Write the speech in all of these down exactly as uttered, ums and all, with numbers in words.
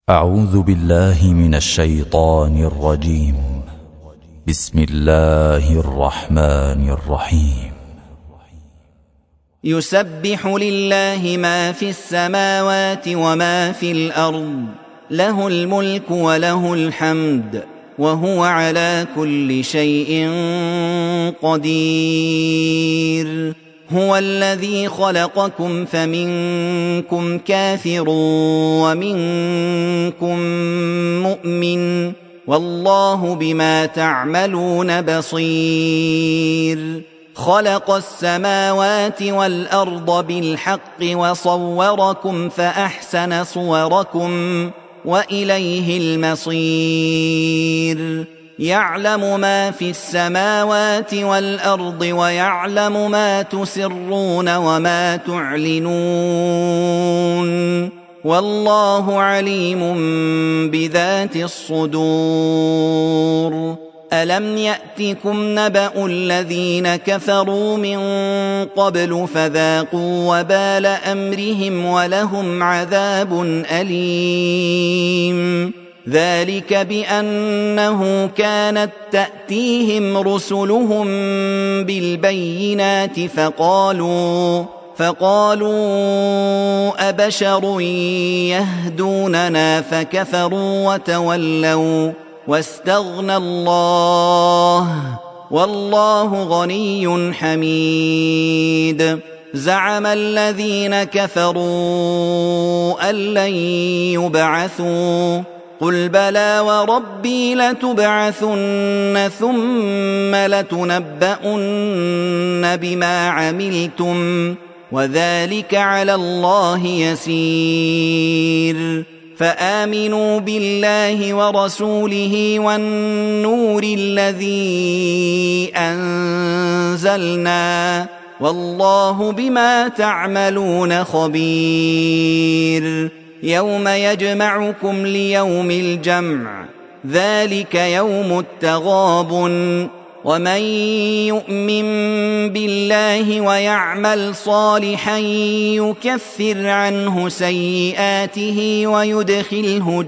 أعوذ بالله من الشيطان الرجيم. بسم الله الرحمن الرحيم. يسبح لله ما في السماوات وما في الأرض، له الملك وله الحمد، وهو على كل شيء قدير. هو الذي خلقكم فمنكم كافر ومنكم مؤمن، والله بما تعملون بصير. خلق السماوات والأرض بالحق وصوركم فأحسن صوركم وإليه المصير. يعلم ما في السماوات والأرض ويعلم ما تسرون وما تعلنون، والله عليم بذات الصدور. ألم يأتكم نبأ الذين كفروا من قبل فذاقوا وبال أمرهم ولهم عذاب أليم؟ ذلك بأنه كانت تأتيهم رسلهم بالبينات فقالوا فقالوا أبشر يهدوننا فكفروا وتولوا واستغنى الله، والله غني حميد. زعم الذين كفروا أن لن يبعثوا، قل بلى وربي لتبعثن ثم لتنبؤن بما عملتم، وذلك على الله يسير. فآمنوا بالله ورسوله والنور الذي أنزلنا، والله بما تعملون خبير. يوم يجمعكم ليوم الجمع، ذلك يوم التغابن. ومن يؤمن بالله ويعمل صالحا يكفر عنه سيئاته ويدخله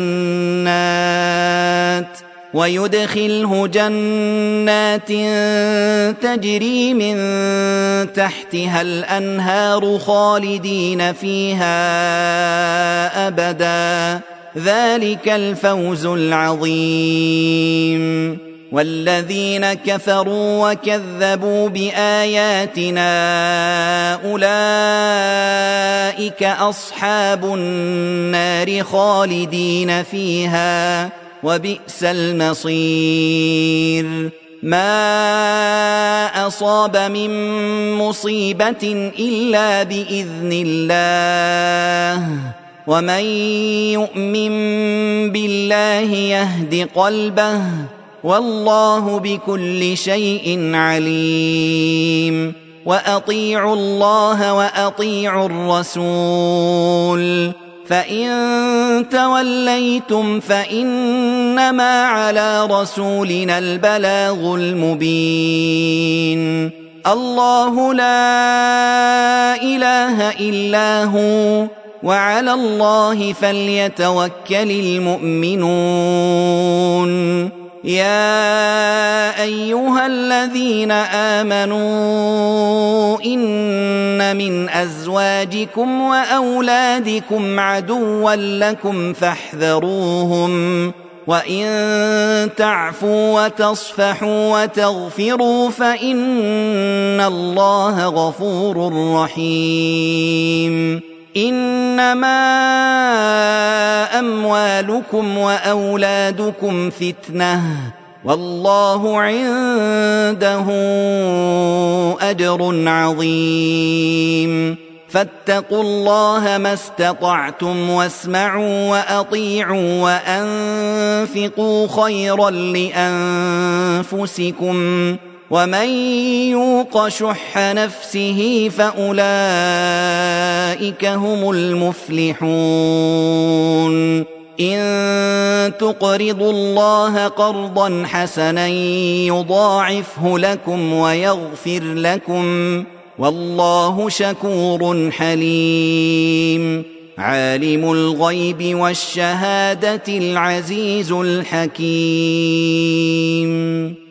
جنات ويدخله جنات تجري من تحتها الأنهار خالدين فيها أبدا، ذلك الفوز العظيم. والذين كفروا وكذبوا بآياتنا أولئك أصحاب النار خالدين فيها، وبئس المصير. ما أصاب من مصيبة إلا بإذن الله، ومن يؤمن بالله يهد قلبه، والله بكل شيء عليم. وأطيعوا الله وأطيعوا الرسول، فإن توليتم فإنما على رسولنا البلاغ المبين. الله لا إله إلا هو، وعلى الله فليتوكل المؤمنون. يا أيها الذين آمنوا إن من أزواجكم وأولادكم عدوا لكم فاحذروهم، وإن تعفوا وتصفحوا وتغفروا فإن الله غفور رحيم. إنما أموالكم وأولادكم فتنة، والله عنده أجر عظيم. فاتقوا الله ما استطعتم واسمعوا وأطيعوا وأنفقوا خيرا لأنفسكم، ومن يوق شح نفسه فأولئك هم المفلحون. إن تقرضوا الله قرضا حسنا يضاعفه لكم ويغفر لكم، والله شكور حليم. عالم الغيب والشهادة العزيز الحكيم.